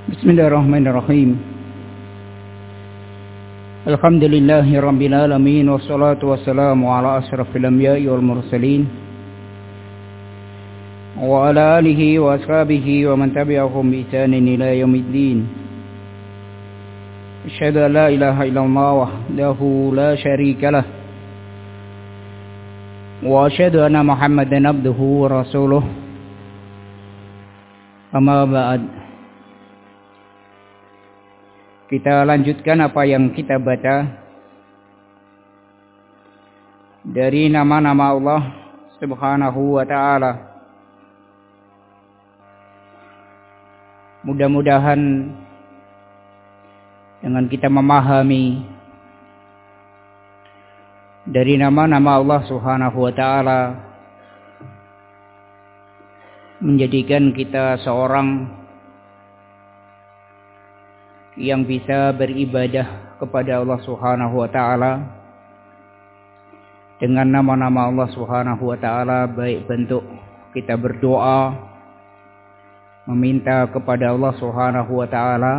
Bismillahirrahmanirrahim. Alhamdulillahi rabbil alamin, wassalatu wassalamu ala asyrafil anbiya'i wal mursalin wa ala alihi wa ashabihi wa man tabi'ahum bi ihsanin ila yaumiddin. Asyhadu an la ilaha illallah wahdahu la syarika lah wa asyhadu anna Muhammadan abduhu wa rasuluh. Amma ba'd. Kita lanjutkan apa yang kita baca dari nama-nama Allah Subhanahu wa ta'ala. Mudah-mudahan dengan kita memahami dari nama-nama Allah Subhanahu wa ta'ala menjadikan kita seorang yang bisa beribadah kepada Allah Subhanahu wa ta'ala dengan nama-nama Allah Subhanahu wa ta'ala, baik bentuk kita berdoa meminta kepada Allah Subhanahu wa ta'ala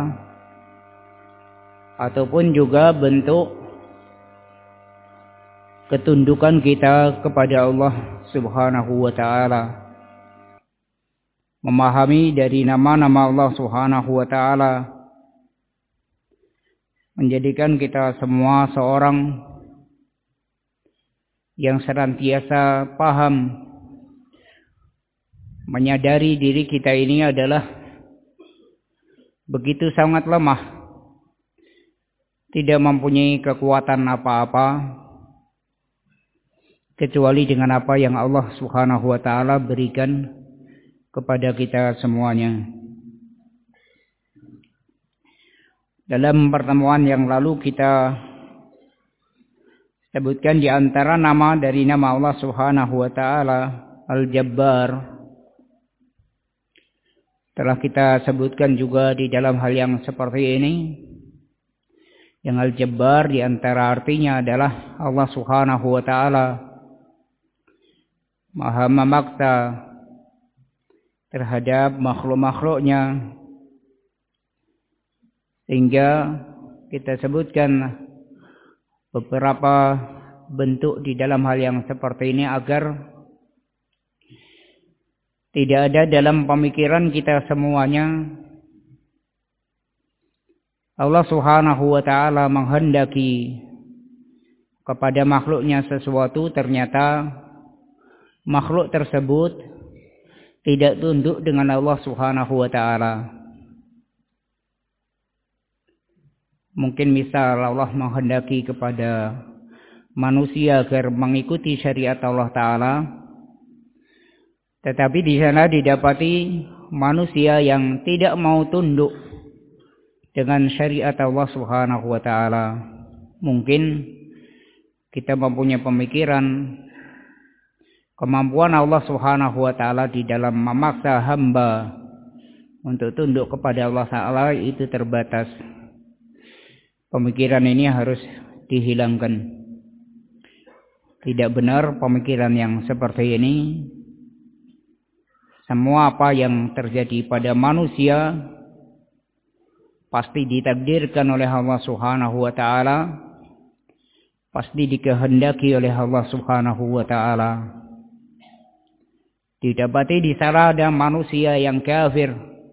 ataupun juga bentuk ketundukan kita kepada Allah Subhanahu wa ta'ala. Memahami dari nama-nama Allah Subhanahu wa ta'ala menjadikan kita semua seorang yang senantiasa paham, menyadari diri kita ini adalah begitu sangat lemah, tidak mempunyai kekuatan apa-apa kecuali dengan apa yang Allah Subhanahu wa ta'ala berikan kepada kita semuanya. Dalam pertemuan yang lalu kita sebutkan di antara nama dari nama Allah Subhanahu wa ta'ala Al-Jabbar. Telah kita sebutkan juga di dalam hal yang seperti ini. Yang Al-Jabbar di antara artinya adalah Allah Subhanahu wa ta'ala Maha memaksa terhadap makhluk-makhluknya. Sehingga kita sebutkan beberapa bentuk di dalam hal yang seperti ini agar tidak ada dalam pemikiran kita semuanya Allah Subhanahu wa ta'ala menghendaki kepada makhluknya sesuatu, ternyata makhluk tersebut tidak tunduk dengan Allah Subhanahu wa ta'ala. Mungkin misal Allah menghendaki kepada manusia agar mengikuti syariat Allah Ta'ala, tetapi di sana didapati manusia yang tidak mau tunduk dengan syariat Allah Subhanahu wa ta'ala. Mungkin kita mempunyai pemikiran kemampuan Allah Subhanahu wa ta'ala di dalam memaksa hamba untuk tunduk kepada Allah Ta'ala itu terbatas. Pemikiran ini harus dihilangkan. Tidak benar pemikiran yang seperti ini. Semua apa yang terjadi pada manusia pasti ditakdirkan oleh Allah Subhanahu wa ta'ala, pasti dikehendaki oleh Allah Subhanahu wa ta'ala. Didapati di sana ada manusia yang kafir,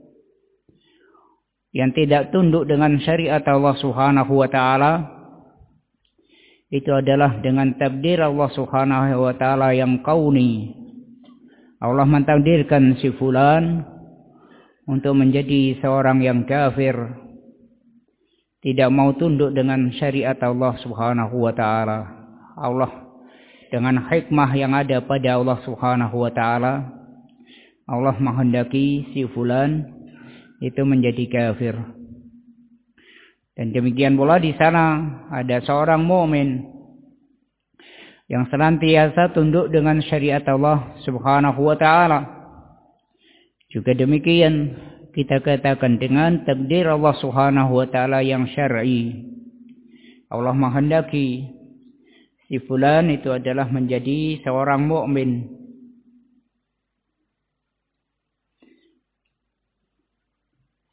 yang tidak tunduk dengan syariat Allah Subhanahu wa ta'ala. Itu adalah dengan takdir Allah Subhanahu wa ta'ala yang kauni. Allah mentakdirkan si fulan untuk menjadi seorang yang kafir, tidak mau tunduk dengan syariat Allah Subhanahu wa ta'ala. Allah dengan hikmah yang ada pada Allah Subhanahu wa ta'ala, Allah menghendaki si fulan itu menjadi kafir. Dan demikian pula di sana ada seorang mukmin yang senantiasa tunduk dengan syariat Allah Subhanahu wa ta'ala. Juga demikian kita katakan dengan takdir Allah Subhanahu wa ta'ala yang syar'i. Allah menghendaki si fulan itu adalah menjadi seorang mukmin.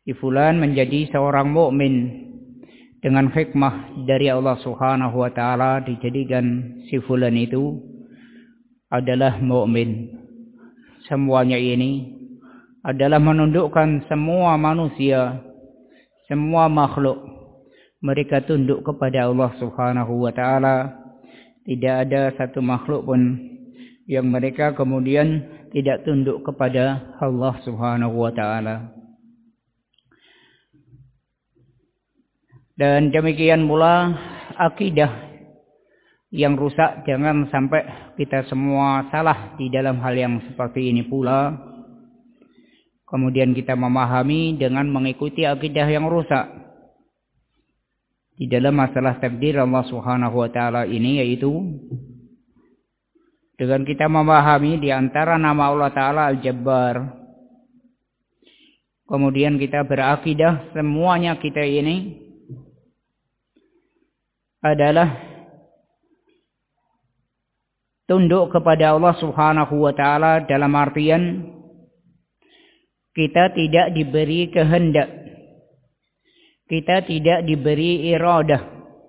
si fulan menjadi seorang mukmin dengan hikmah dari Allah Subhanahu wa taala, dijadikan si fulan itu adalah mukmin. Semuanya ini adalah menundukkan semua manusia, semua makhluk, mereka tunduk kepada Allah Subhanahu wa taala. Tidak ada satu makhluk pun yang mereka kemudian tidak tunduk kepada Allah Subhanahu wa taala. Dan demikian pula akidah yang rusak, jangan sampai kita semua salah di dalam hal yang seperti ini pula. Kemudian kita memahami dengan mengikuti akidah yang rusak di dalam masalah takdir Allah Subhanahu wa taala ini, yaitu dengan kita memahami di antara nama Allah taala Al-Jabbar. Kemudian kita berakidah semuanya kita ini adalah tunduk kepada Allah Subhanahu wa taala, dalam artian kita tidak diberi kehendak, kita tidak diberi iradah.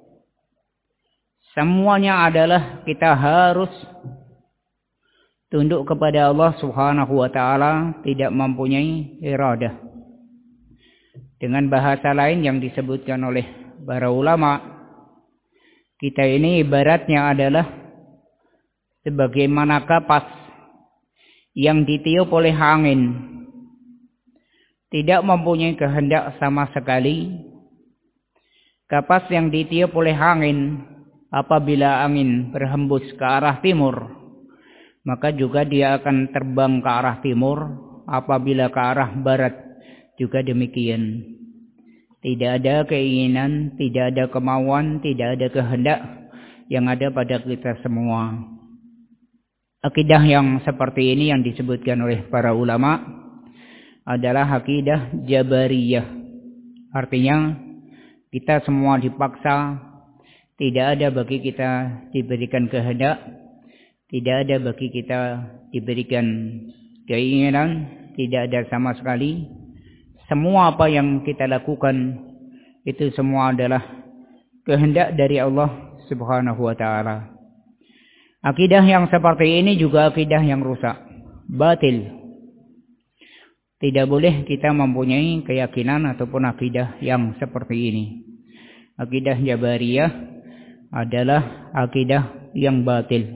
Semuanya adalah kita harus tunduk kepada Allah Subhanahu wa taala, tidak mempunyai iradah. Dengan bahasa lain yang disebutkan oleh para ulama, kita ini ibaratnya adalah sebagaimana kapas yang ditiup oleh angin, tidak mempunyai kehendak sama sekali. Kapas yang ditiup oleh angin, apabila angin berhembus ke arah timur, maka juga dia akan terbang ke arah timur. Apabila ke arah barat juga demikian. Tidak ada keinginan, tidak ada kemauan, tidak ada kehendak yang ada pada kita semua. Akidah yang seperti ini yang disebutkan oleh para ulama adalah akidah Jabariyah. Artinya kita semua dipaksa, tidak ada bagi kita diberikan kehendak, tidak ada bagi kita diberikan keinginan, tidak ada sama sekali. Semua apa yang kita lakukan itu semua adalah kehendak dari Allah Subhanahu wa taala. Akidah yang seperti ini juga akidah yang rusak, batil. Tidak boleh kita mempunyai keyakinan ataupun akidah yang seperti ini. Akidah Jabariyah adalah akidah yang batil.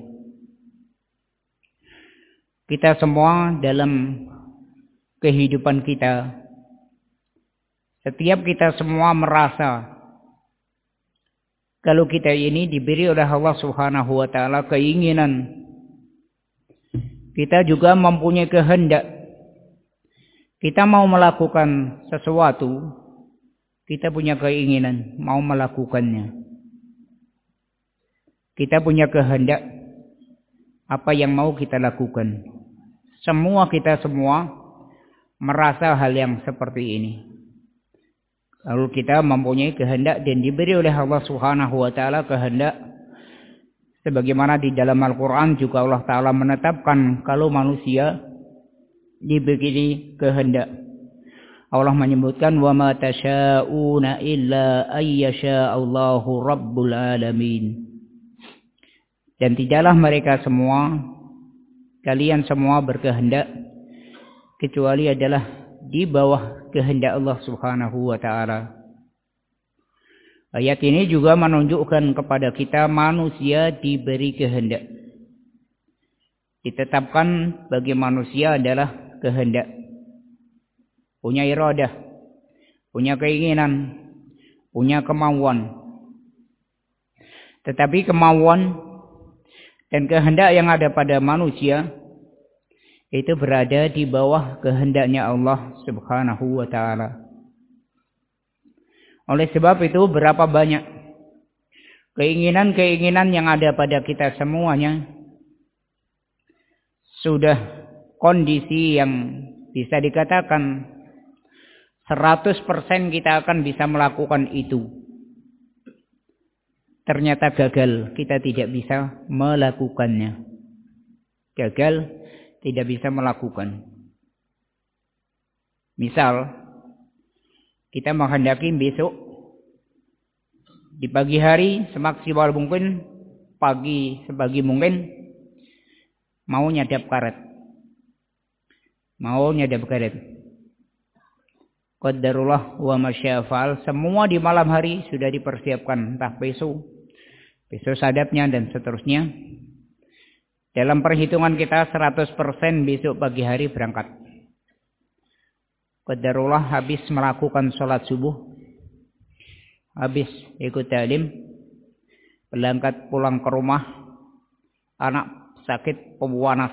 Kita semua dalam kehidupan kita, setiap kita semua merasa kalau kita ini diberi oleh Allah Subhanahu wa taala keinginan, kita juga mempunyai kehendak. Kita mau melakukan sesuatu, kita punya keinginan mau melakukannya. Kita punya kehendak apa yang mau kita lakukan. Kita semua merasa hal yang seperti ini. Lalu kita mempunyai kehendak dan diberi oleh Allah Subhanahu wa taala kehendak, sebagaimana di dalam Al-Qur'an juga Allah taala menetapkan kalau manusia diberi kehendak. Allah menyebutkan wa ma tasyauna illa ayyasha Allahu rabbul alamin. Dan tidaklah mereka semua, kalian semua berkehendak kecuali adalah di bawah kehendak Allah Subhanahu wa taala. Ayat ini juga menunjukkan kepada kita manusia diberi kehendak. Ditetapkan bagi manusia adalah kehendak, punya iradah, punya keinginan, punya kemauan. Tetapi kemauan dan kehendak yang ada pada manusia itu berada di bawah kehendaknya Allah Subhanahu wa taala. Oleh sebab itu, berapa banyak keinginan-keinginan yang ada pada kita semuanya sudah kondisi yang bisa dikatakan 100% kita akan bisa melakukan itu. Ternyata gagal, kita tidak bisa melakukannya. Gagal, tidak bisa melakukan. Misal, kita menghendaki besok di pagi hari semaksimal mungkin, pagi sebagi mungkin mau nyadap karet. Qadarullah wa masyafa'al, semua di malam hari sudah dipersiapkan, entah besok sadapnya dan seterusnya. Dalam perhitungan kita 100% besok pagi hari berangkat. Qadarullah habis melakukan sholat subuh, habis ikut ta'lim, berangkat pulang ke rumah, anak sakit pembuanas.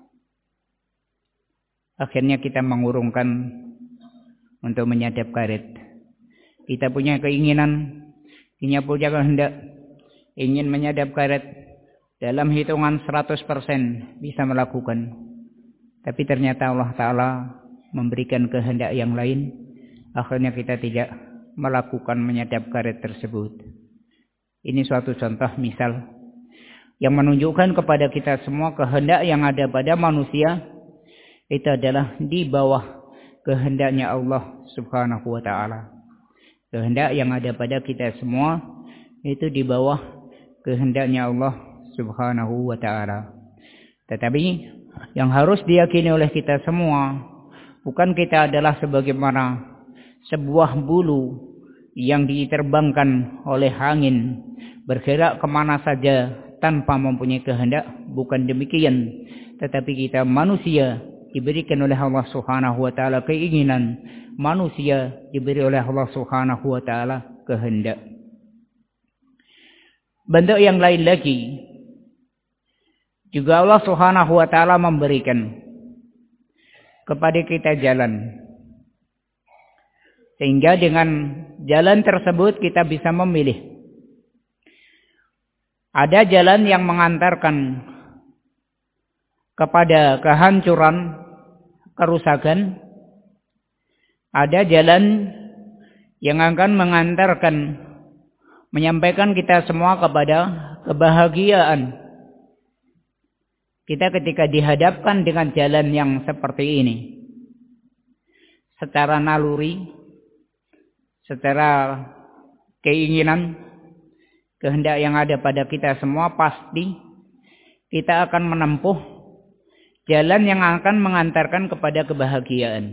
Akhirnya kita mengurungkan untuk menyadap karet. Kita punya keinginan, punya kehendak, ingin menyadap karet, dalam hitungan 100% bisa melakukan. Tapi ternyata Allah Ta'ala memberikan kehendak yang lain. Akhirnya kita tidak melakukan menyadap karet tersebut. Ini suatu contoh misal yang menunjukkan kepada kita semua kehendak yang ada pada manusia itu adalah di bawah kehendaknya Allah Subhanahu wa Ta'ala. Kehendak yang ada pada kita semua itu di bawah kehendaknya Allah Subhanahu wa Ta'ala. Tetapi yang harus diyakini oleh kita semua, bukan kita adalah sebagaimana sebuah bulu yang diterbangkan oleh angin, bergerak kemana saja tanpa mempunyai kehendak. Bukan demikian. Tetapi kita manusia diberikan oleh Allah Subhanahu wa Ta'ala keinginan, manusia diberi oleh Allah Subhanahu wa Ta'ala kehendak. Bentuk yang lain lagi juga Allah Subhanahu wa Ta'ala memberikan kepada kita jalan, sehingga dengan jalan tersebut kita bisa memilih. Ada jalan yang mengantarkan kepada kehancuran, kerusakan. Ada jalan yang akan mengantarkan, menyampaikan kita semua kepada kebahagiaan. Kita ketika dihadapkan dengan jalan yang seperti ini, secara naluri, secara keinginan, kehendak yang ada pada kita semua, pasti kita akan menempuh jalan yang akan mengantarkan kepada kebahagiaan.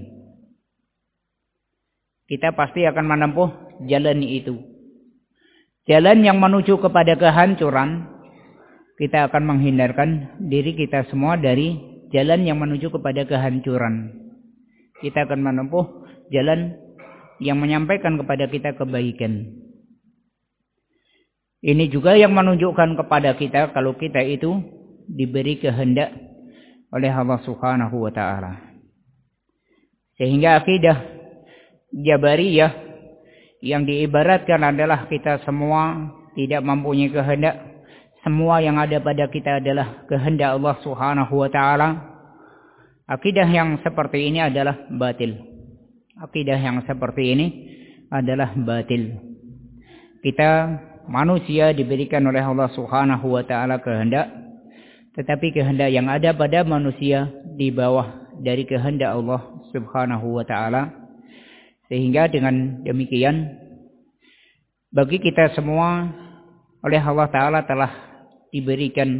Kita pasti akan menempuh jalan itu. Jalan yang menuju kepada kehancuran, kita akan menghindarkan diri kita semua dari jalan yang menuju kepada kehancuran. Kita akan menempuh jalan yang menyampaikan kepada kita kebaikan. Ini juga yang menunjukkan kepada kita kalau kita itu diberi kehendak oleh Allah Subhanahu wa Ta'ala. Sehingga akidah Jabariyah yang diibaratkan adalah kita semua tidak mempunyai kehendak, semua yang ada pada kita adalah kehendak Allah Subhanahu wa Ta'ala. Akidah yang seperti ini adalah batil. Akidah yang seperti ini adalah batil. Kita manusia diberikan oleh Allah Subhanahu wa Ta'ala kehendak, tetapi kehendak yang ada pada manusia di bawah dari kehendak Allah Subhanahu wa Ta'ala. Sehingga dengan demikian, bagi kita semua oleh Allah Ta'ala telah diberikan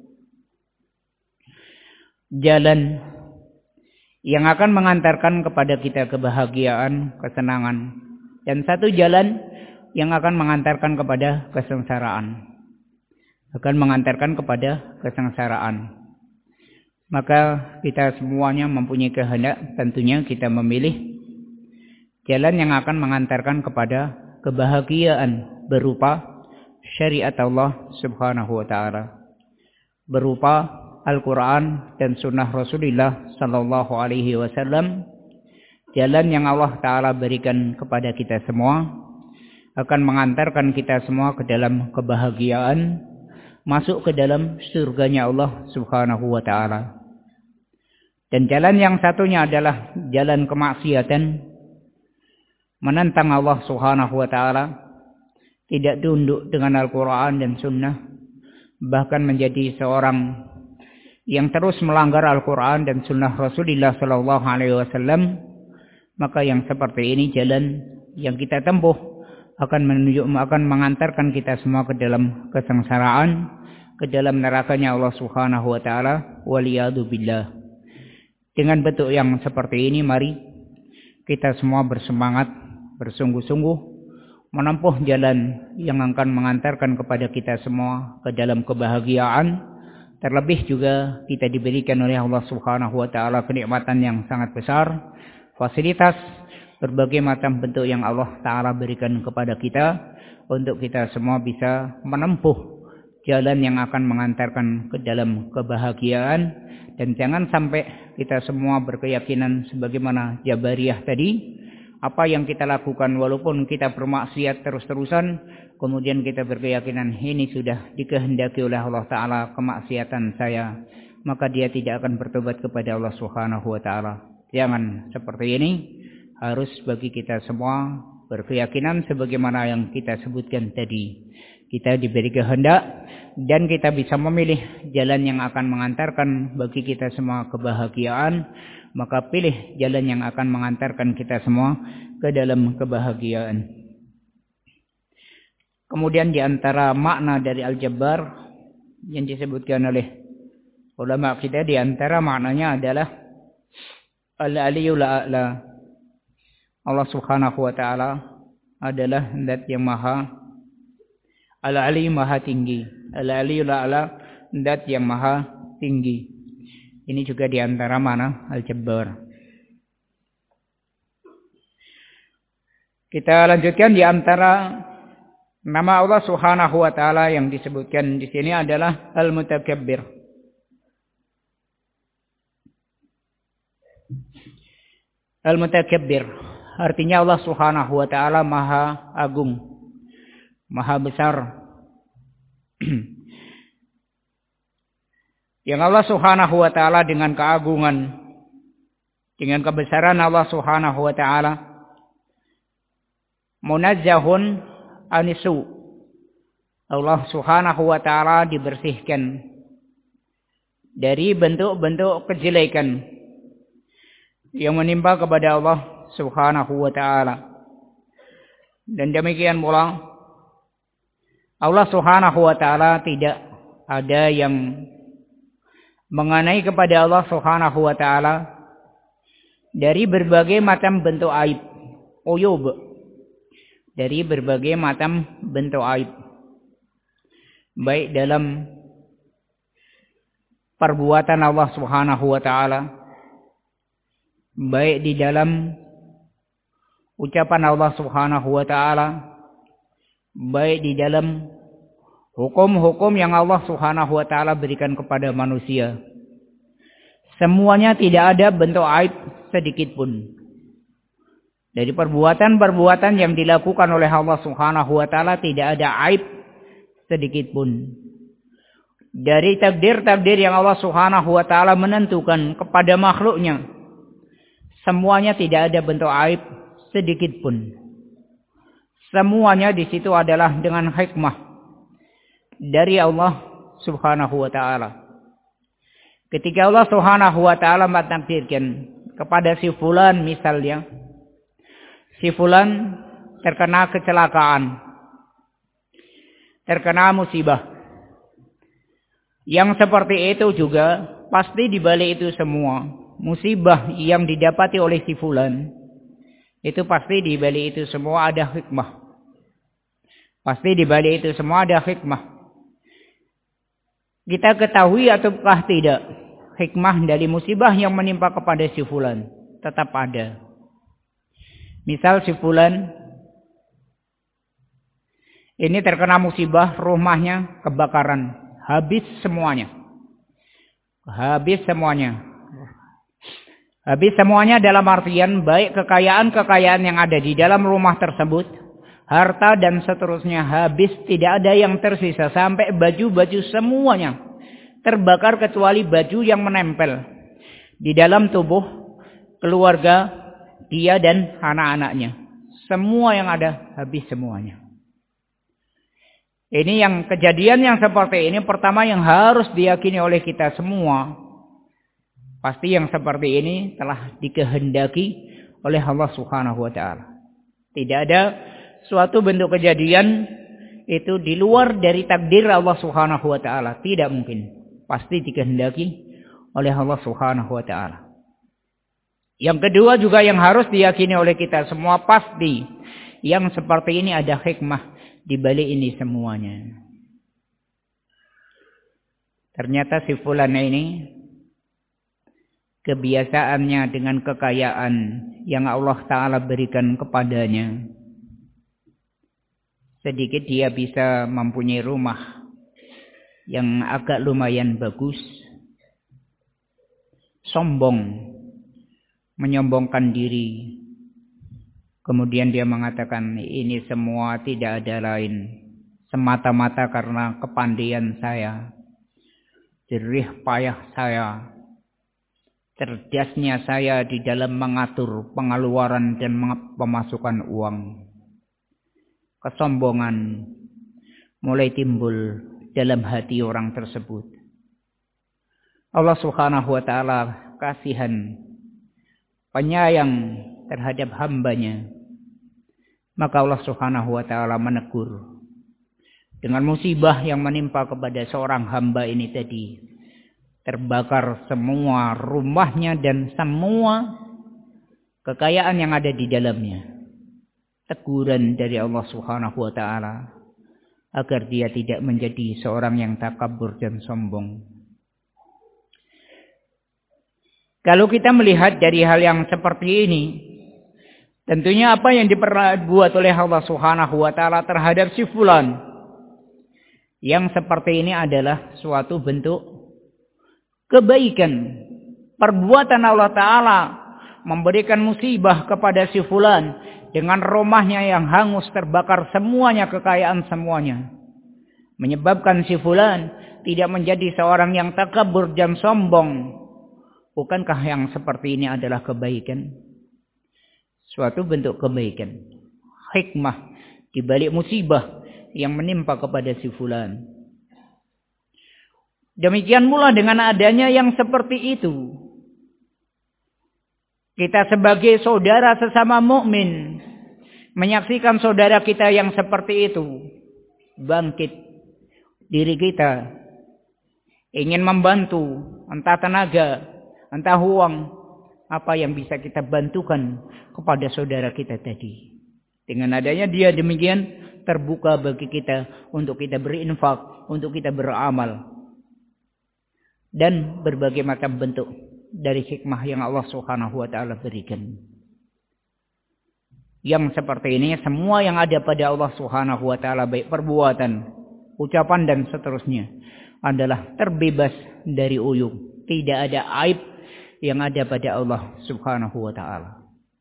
jalan yang akan mengantarkan kepada kita kebahagiaan, kesenangan. Dan satu jalan yang akan mengantarkan kepada kesengsaraan. Akan mengantarkan kepada kesengsaraan. Maka kita semuanya mempunyai kehendak, tentunya kita memilih jalan yang akan mengantarkan kepada kebahagiaan berupa syariat Allah Subhanahu wa Ta'ala, berupa Al-Quran dan Sunnah Rasulullah Sallallahu Alaihi Wasallam. Jalan yang Allah Ta'ala berikan kepada kita semua akan mengantarkan kita semua ke dalam kebahagiaan, masuk ke dalam surganya Allah Subhanahu wa Ta'ala. Dan jalan yang satunya adalah jalan kemaksiatan, menentang Allah Subhanahu wa Ta'ala, tidak tunduk dengan Al-Quran dan Sunnah, bahkan menjadi seorang yang terus melanggar Al-Quran dan Sunnah Rasulullah Sallallahu Alaihi Wasallam. Maka yang seperti ini jalan yang kita tempuh akan mengantarkan kita semua ke dalam kesengsaraan, ke dalam nerakanya Allah Subhanahu wa taala. Waliyadu billah. Dengan bentuk yang seperti ini, mari kita semua bersemangat, bersungguh-sungguh menempuh jalan yang akan mengantarkan kepada kita semua ke dalam kebahagiaan. Terlebih juga kita diberikan oleh Allah Subhanahu wa taala kenikmatan yang sangat besar, fasilitas berbagai macam bentuk yang Allah taala berikan kepada kita untuk kita semua bisa menempuh jalan yang akan mengantarkan ke dalam kebahagiaan. Dan jangan sampai kita semua berkeyakinan sebagaimana Jabariyah tadi, apa yang kita lakukan walaupun kita bermaksiat terus-terusan, kemudian kita berkeyakinan ini sudah dikehendaki oleh Allah Ta'ala kemaksiatan saya, maka dia tidak akan bertobat kepada Allah Subhanahu wa Ta'ala. Jangan seperti ini. Harus bagi kita semua berkeyakinan sebagaimana yang kita sebutkan tadi. Kita diberi kehendak dan kita bisa memilih jalan yang akan mengantarkan bagi kita semua kebahagiaan. Maka pilih jalan yang akan mengantarkan kita semua ke dalam kebahagiaan. Kemudian di antara makna dari Al-Jabbar yang disebutkan oleh ulama kita, di antara maknanya adalah Al-Aliyul A'la. Allah Subhanahu wa taala adalah zat yang maha Al-Ali, maha tinggi. Al-Aliyul A'la, zat yang maha tinggi. Ini juga di antara makna Al-Jabbar. Kita lanjutkan, di antara nama Allah Subhanahu wa taala yang disebutkan di sini adalah Al-Mutakabbir. Al-Mutakabbir artinya Allah Subhanahu wa taala maha agung, maha besar. Yang Allah Subhanahu wa taala dengan keagungan, dengan kebesaran Allah Subhanahu wa taala, munazzahun anisu. Allah Subhanahu wa taala dibersihkan dari bentuk-bentuk kejelekan yang menimpa kepada Allah Subhanahu wa taala. Dan demikian pula Allah Subhanahu wa taala tidak ada yang mengenai kepada Allah Subhanahu wa taala dari berbagai macam bentuk aib, uyub, dari berbagai macam bentuk aib, baik dalam perbuatan Allah Subhanahu wa taala, baik di dalam ucapan Allah Subhanahu wa taala, baik di dalam hukum-hukum yang Allah Subhanahu wa taala berikan kepada manusia. Semuanya tidak ada bentuk aib sedikit pun. Dari perbuatan-perbuatan yang dilakukan oleh Allah Subhanahu wa taala tidak ada aib sedikit pun. Dari takdir-takdir yang Allah Subhanahu wa taala menentukan kepada makhluknya, semuanya tidak ada bentuk aib sedikit pun. Semuanya di situ adalah dengan hikmah dari Allah Subhanahu wa taala. Ketika Allah Subhanahu wa taala mentakdirkan kepada si fulan misalnya, si fulan terkena kecelakaan, terkena musibah, yang seperti itu juga pasti di balik itu semua musibah yang didapati oleh si fulan, itu pasti di balik itu semua ada hikmah. Pasti di balik itu semua ada hikmah. Kita ketahui ataukah tidak, hikmah dari musibah yang menimpa kepada si fulan tetap ada. Misal si fulan ini terkena musibah, rumahnya kebakaran, habis semuanya. Habis semuanya. Habis semuanya dalam artian baik kekayaan-kekayaan yang ada di dalam rumah tersebut, harta dan seterusnya habis, tidak ada yang tersisa, sampai baju-baju semuanya terbakar kecuali baju yang menempel di dalam tubuh keluarga dia dan anak-anaknya. Semua yang ada habis semuanya. Ini yang kejadian yang seperti ini pertama yang harus diyakini oleh kita semua. Pasti yang seperti ini telah dikehendaki oleh Allah Subhanahu wa taala. Tidak ada suatu bentuk kejadian itu di luar dari takdir Allah Subhanahu wa taala. Tidak mungkin. Pasti dikehendaki oleh Allah Subhanahu wa taala. Yang kedua juga yang harus diyakini oleh kita semua, pasti yang seperti ini ada hikmah di balik ini semuanya. Ternyata si fulan ini kebiasaannya dengan kekayaan yang Allah Ta'ala berikan kepadanya. Sedikit dia bisa mempunyai rumah yang agak lumayan bagus. Sombong, menyombongkan diri. Kemudian dia mengatakan ini semua tidak ada lain, semata-mata karena kepandaian saya, jerih payah saya, cerdasnya saya di dalam mengatur pengeluaran dan pemasukan uang. Kesombongan mulai timbul dalam hati orang tersebut. Allah Subhanahu wa taala kasihan, penyayang terhadap hambanya. Maka Allah Subhanahu wa taala menegur dengan musibah yang menimpa kepada seorang hamba ini tadi. Terbakar semua rumahnya dan semua kekayaan yang ada di dalamnya. Teguran dari Allah Subhanahu wa taala agar dia tidak menjadi seorang yang takabur dan sombong. Kalau kita melihat dari hal yang seperti ini, tentunya apa yang diperbuat oleh Allah Subhanahu wa taala terhadap si fulan yang seperti ini adalah suatu bentuk kebaikan. Perbuatan Allah Ta'ala memberikan musibah kepada si fulan dengan rumahnya yang hangus, terbakar semuanya, kekayaan semuanya. Menyebabkan si fulan tidak menjadi seorang yang takabur dan sombong. Bukankah yang seperti ini adalah kebaikan? Suatu bentuk kebaikan. Hikmah di balik musibah yang menimpa kepada si fulan. Demikian pula dengan adanya yang seperti itu. Kita sebagai saudara sesama mukmin menyaksikan saudara kita yang seperti itu, bangkit diri kita ingin membantu, entah tenaga, entah uang, apa yang bisa kita bantukan kepada saudara kita tadi. Dengan adanya dia demikian, terbuka bagi kita untuk kita berinfak, untuk kita beramal, dan berbagai macam bentuk dari hikmah yang Allah Subhanahu wa taala berikan. Yang seperti ini semua yang ada pada Allah Subhanahu wa taala, baik perbuatan, ucapan dan seterusnya, adalah terbebas dari uyub. Tidak ada aib yang ada pada Allah Subhanahu wa taala.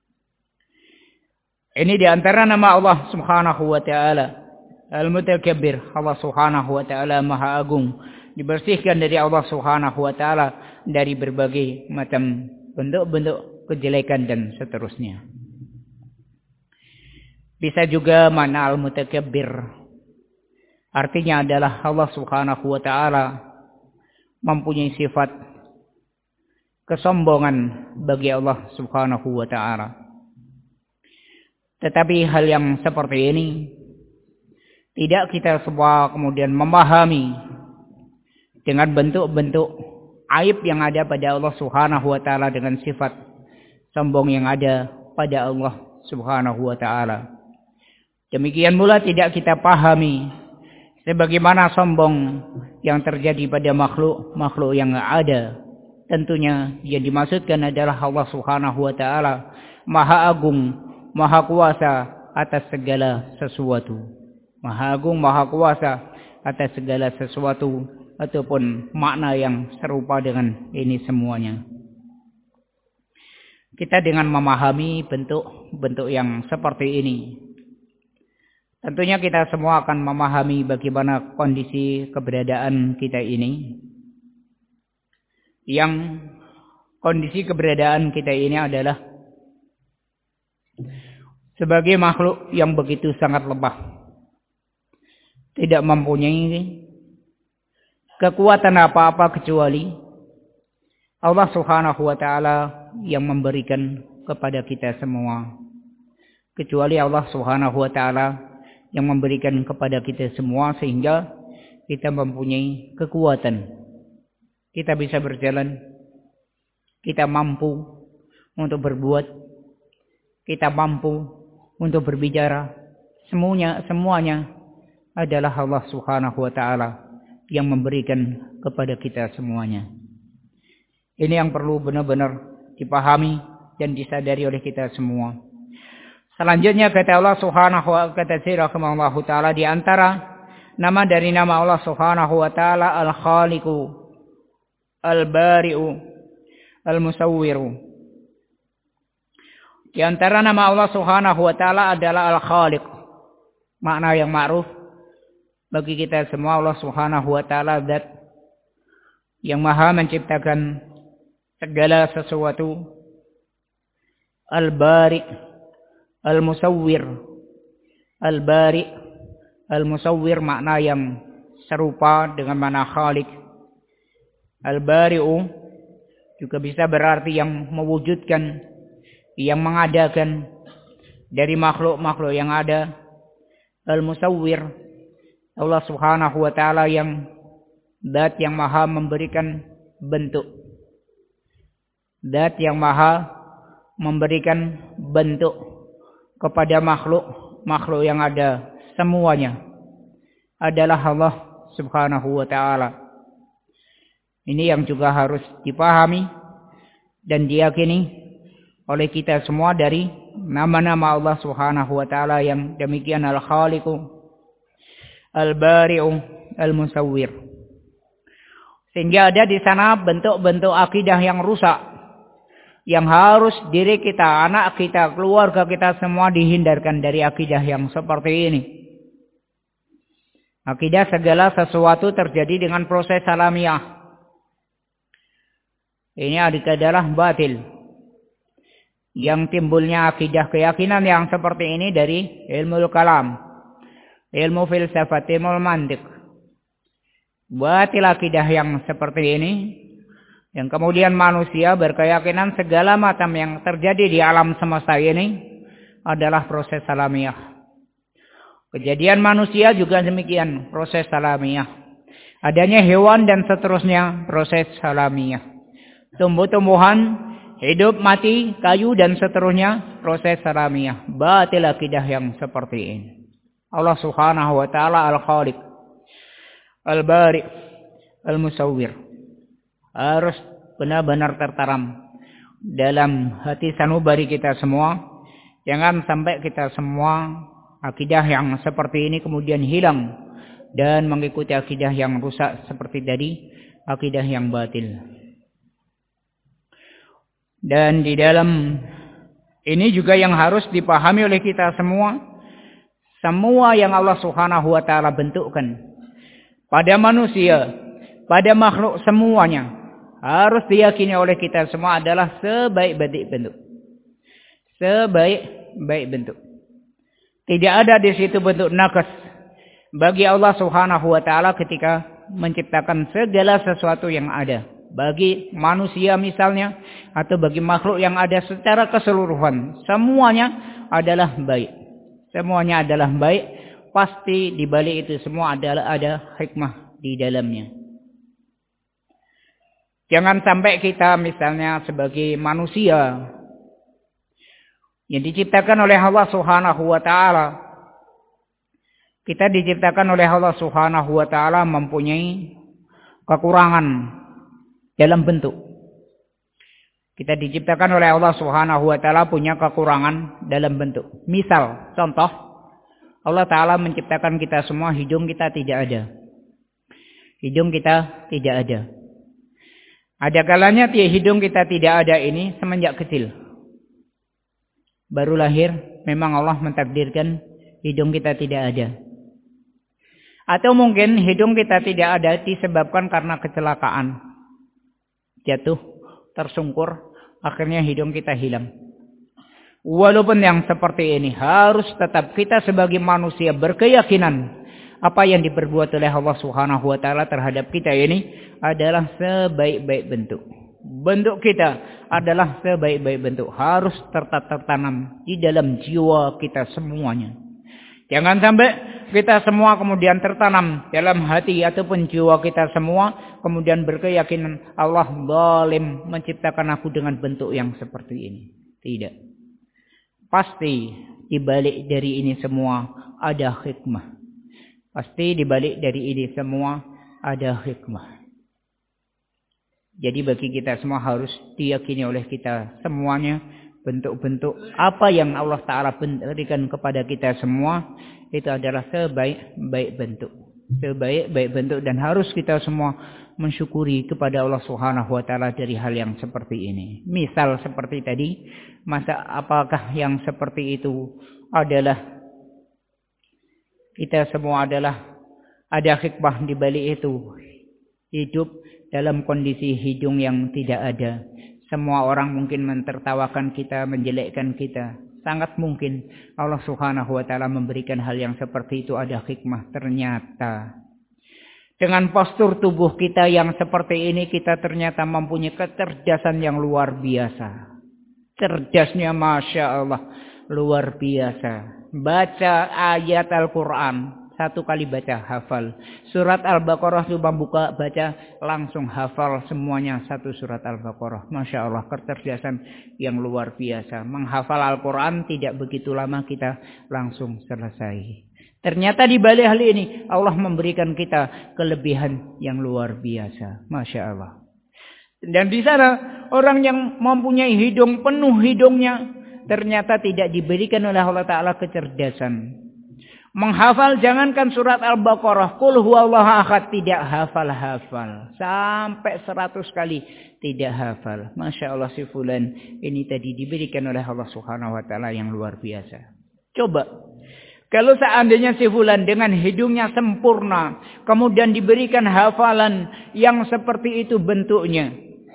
Ini di antara nama Allah Subhanahu wa taala, Al-Mutakabbir. Allah Subhanahu wa taala Maha Agung, dibersihkan dari Allah Subhanahu wa taala dari berbagai macam bentuk-bentuk kejelekan dan seterusnya. Bisa juga makna Al-Mutakabbir artinya adalah Allah Subhanahu wa taala mempunyai sifat kesombongan bagi Allah Subhanahu wa taala. Tetapi hal yang seperti ini tidak kita semua kemudian memahami dengan bentuk-bentuk aib yang ada pada Allah Subhanahu wa taala dengan sifat sombong yang ada pada Allah Subhanahu wa taala. Demikian pula tidak kita pahami sebagaimana sombong yang terjadi pada makhluk yang ada. Tentunya yang dimaksudkan adalah Allah Subhanahu wa taala Maha Agung, Maha Kuasa atas segala sesuatu. Maha Agung, Maha Kuasa atas segala sesuatu, ataupun makna yang serupa dengan ini semuanya. Kita dengan memahami bentuk-bentuk yang seperti ini, tentunya kita semua akan memahami bagaimana kondisi keberadaan kita ini. Yang kondisi keberadaan kita ini adalah sebagai makhluk yang begitu sangat lemah. Tidak mempunyai kekuatan apa-apa kecuali Allah Subhanahu wa taala yang memberikan kepada kita semua kecuali Allah Subhanahu wa taala yang memberikan kepada kita semua sehingga kita mempunyai kekuatan. Kita bisa berjalan, kita mampu untuk berbuat, kita mampu untuk berbicara. Semuanya adalah Allah Subhanahu wa taala yang memberikan kepada kita semuanya. Ini yang perlu benar-benar dipahami dan disadari oleh kita semua. Selanjutnya kata Allah Subhanahu wa taala di antara nama dari nama Allah Subhanahu wa taala Al-Khaliqu, Al-Bari'u, Al-Musawwiru. Di antara nama Allah Subhanahu wa taala adalah Al-Khaliq. Makna yang ma'ruf bagi kita semua, Allah Subhanahu wa taala zat yang maha menciptakan segala sesuatu. Al-Bari', Al-Musawwir. Al-Bari', Al-Musawwir makna yang serupa dengan makna Khaliq. Al-Bari'u juga bisa berarti yang mewujudkan, yang mengadakan dari makhluk-makhluk yang ada. Al-Musawwir, Allah Subhanahu wa taala yang zat yang maha memberikan bentuk. Zat yang maha memberikan bentuk kepada makhluk yang ada semuanya adalah Allah Subhanahu wa taala. Ini yang juga harus dipahami dan diyakini oleh kita semua dari nama-nama Allah Subhanahu wa taala yang demikian Al-Khaliqu, Al-Bari'u, Al-Musawwir. Sehingga ada di sana bentuk-bentuk akidah yang rusak yang harus diri kita, anak kita, keluarga kita semua dihindarkan dari akidah yang seperti ini. Akidah segala sesuatu terjadi dengan proses alamiah. Ini adalah batil. Yang timbulnya akidah keyakinan yang seperti ini dari ilmu kalam, ilmu filsafat, ilmu mantiq. Batil akidah yang seperti ini, yang kemudian manusia berkeyakinan segala macam yang terjadi di alam semesta ini adalah proses alamiah. Kejadian manusia juga demikian, proses alamiah. Adanya hewan dan seterusnya, proses alamiah. Tumbuh-tumbuhan, hidup, mati, kayu dan seterusnya, proses alamiah. Batil akidah yang seperti ini. Allah Subhanahu wa taala Al-Khaliq, Al-Bari', Al-Musawwir. Harus benar-benar tertanam dalam hati sanubari kita semua. Jangan sampai kita semua akidah yang seperti ini kemudian hilang dan mengikuti akidah yang rusak seperti tadi, akidah yang batil. Dan di dalam ini juga yang harus dipahami oleh kita semua, semua yang Allah Subhanahu wa taala bentukkan pada manusia, pada makhluk semuanya harus diyakini oleh kita semua adalah sebaik-baik bentuk. Sebaik-baik bentuk. Tidak ada di situ bentuk naqas bagi Allah Subhanahu wa taala ketika menciptakan segala sesuatu yang ada. Bagi manusia misalnya atau bagi makhluk yang ada secara keseluruhan, semuanya adalah baik. Semuanya adalah baik. Pasti di balik itu semua ada hikmah di dalamnya. Jangan sampai kita misalnya sebagai manusia yang diciptakan oleh Allah Subhanahu wa taala, kita diciptakan oleh Allah Subhanahu wa taala mempunyai kekurangan dalam bentuk. Kita diciptakan oleh Allah Subhanahu wa taala punya kekurangan dalam bentuk. Misal, contoh, Allah taala menciptakan kita semua, hidung kita tidak ada. Hidung kita tidak ada. Ada kalanya hidung kita tidak ada ini semenjak kecil. Baru lahir, memang Allah mentakdirkan hidung kita tidak ada. Atau mungkin hidung kita tidak ada disebabkan karena kecelakaan. Jatuh, tersungkur, akhirnya hidung kita hilang. Walaupun yang seperti ini harus tetap kita sebagai manusia berkeyakinan apa yang diperbuat oleh Allah Subhanahu wa taala terhadap kita ini adalah sebaik-baik bentuk. Bentuk kita adalah sebaik-baik bentuk. Harus tertanam di dalam jiwa kita semuanya. Jangan sampai kita semua kemudian tertanam dalam hati ataupun jiwa kita semua. Kemudian berkeyakinan Allah zalim menciptakan aku dengan bentuk yang seperti ini. Tidak. Pasti dibalik dari ini semua ada hikmah. Pasti dibalik dari ini semua ada hikmah. Jadi bagi kita semua harus diyakini oleh kita semuanya bentuk-bentuk apa yang Allah Ta'ala berikan kepada kita semua itu adalah sebaik-baik bentuk. Sebaik-baik bentuk dan harus kita semua mensyukuri kepada Allah Subhanahu wa Ta'ala dari hal yang seperti ini. Misal seperti tadi, masa apakah yang seperti itu adalah kita semua adalah ada hikmah di balik itu. Hidup dalam kondisi hidung yang tidak ada. Semua orang mungkin mentertawakan kita, menjelekkan kita. Sangat mungkin Allah Subhanahu wa Ta'ala memberikan hal yang seperti itu ada hikmah. Ternyata dengan postur tubuh kita yang seperti ini kita ternyata mempunyai kecerdasan yang luar biasa. Cerdasnya Masya Allah luar biasa. Baca ayat Al-Quran. Satu kali baca hafal. Surat Al-Baqarah coba buka baca langsung hafal semuanya satu surat Al-Baqarah. Masya Allah kecerdasan yang luar biasa. Menghafal Al-Quran tidak begitu lama kita langsung selesai. Ternyata di balik hal ini Allah memberikan kita kelebihan yang luar biasa. Masya Allah. Dan di sana orang yang mempunyai hidung penuh hidungnya ternyata tidak diberikan oleh Allah Ta'ala kecerdasan. Menghafal jangankan surat Al-Baqarah. Qul huwallahu ahad. Tidak hafal-hafal. Sampai 100 kali tidak hafal. Masya Allah si fulan. Ini tadi diberikan oleh Allah Subhanahu wa Ta'ala yang luar biasa. Coba. Kalau seandainya si fulan dengan hidungnya sempurna. Kemudian diberikan hafalan yang seperti itu bentuknya.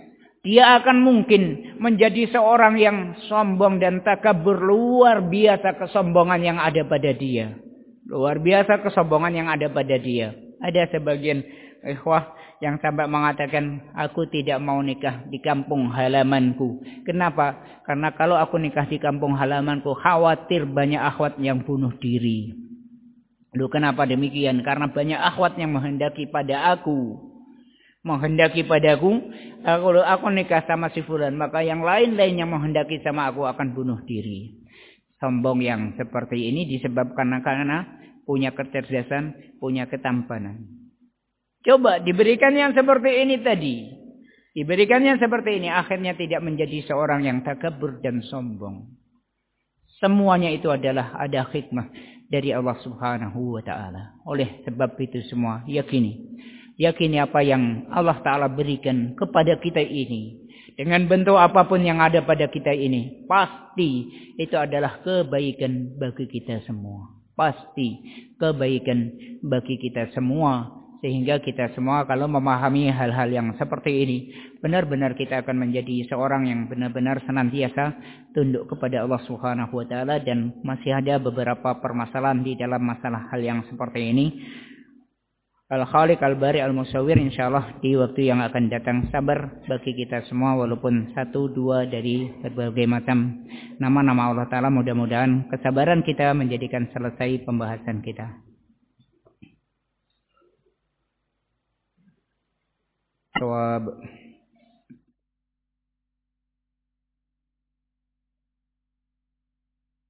Dia akan mungkin menjadi seorang yang sombong dan takabur. Luar biasa kesombongan yang ada pada dia. Luar biasa kesombongan yang ada pada dia. Ada sebagian ikhwah yang sampai mengatakan, aku tidak mau nikah di kampung halamanku. Kenapa? Karena kalau aku nikah di kampung halamanku, khawatir banyak akhwat yang bunuh diri. Loh, kenapa demikian? Karena banyak akhwat yang menghendaki pada aku. Menghendaki padaku, kalau aku nikah sama si fulan, maka yang lain-lain yang menghendaki sama aku akan bunuh diri. Sombong yang seperti ini disebabkan karena punya kecerdasan, punya ketampanan. Coba diberikan yang seperti ini tadi. Diberikan yang seperti ini akhirnya tidak menjadi seorang yang takabur dan sombong. Semuanya itu adalah ada hikmah dari Allah Subhanahu wa Ta'ala. Oleh sebab itu semua yakini. Yakini apa yang Allah Ta'ala berikan kepada kita ini. Dengan bentuk apapun yang ada pada kita ini. Pasti itu adalah kebaikan bagi kita semua. Pasti kebaikan bagi kita semua. Sehingga kita semua kalau memahami hal-hal yang seperti ini. Benar-benar kita akan menjadi seorang yang benar-benar senantiasa tunduk kepada Allah Subhanahu wa Ta'ala. Dan masih ada beberapa permasalahan di dalam masalah hal yang seperti ini. Al-Khaliq Al-Bari Al-Musawwir insyaallah di waktu yang akan datang. Sabar bagi kita semua walaupun 1-2 dari berbagai macam nama-nama Allah Ta'ala. Mudah-mudahan kesabaran kita menjadikan selesai pembahasan kita. Jawab.